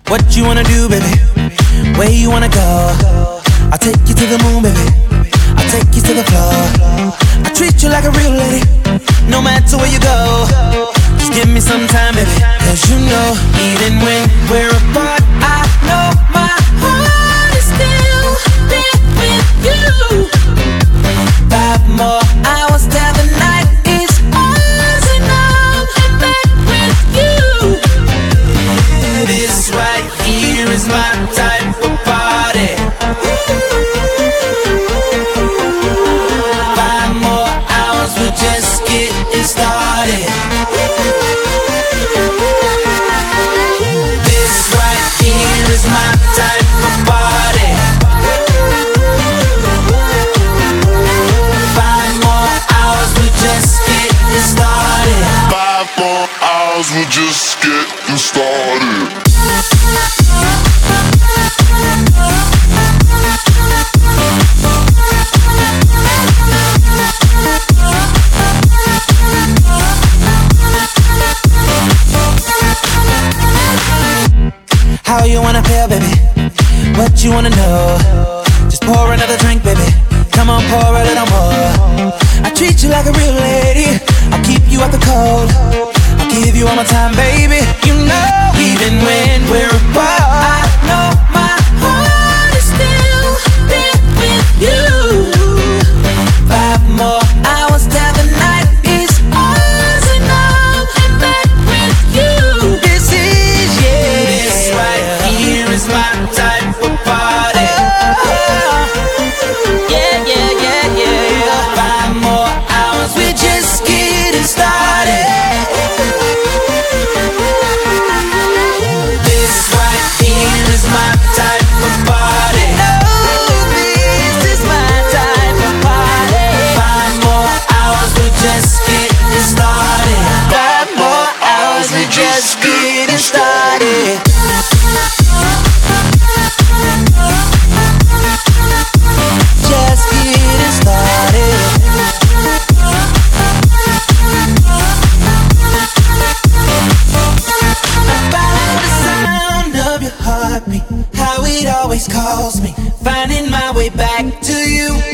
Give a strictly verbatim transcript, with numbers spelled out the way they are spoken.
What you wanna do, baby? Where you wanna go? I'll take you to the moon, baby. I'll take you to the floor. I treat you like a real lady, no matter where you go. Just give me some time, baby. Cause you know, even when we're apart, I know my heart is still there with you. Five more hours till the night is ours, and I'm in bed with you. This right here is my type of party. Five more hours, we're just getting started. This right here is my type of party. Five more hours, we're just getting started. Five more hours, we're just getting started. How you wanna feel, baby? What you wanna know? Just pour another drink, baby. Come on, pour a little more. I treat you like a real lady. I'll keep you out the cold. I'll give you all my time, baby. You know, even when we're apart, I know my heart is still there with you. Five more hours till the night is ours, and I'm in bed with you. This is, yeah, this right here is my type of party. Oh, yeah, yeah, yeah, yeah. Five more hours, we're just getting started. This right here is my type of party. Oh, this is my type of party. Five more hours, we're just getting started. Five more hours, we're just getting started. Just getting started. Follow the sound of your heartbeat, how it always calls me, finding my way back to you.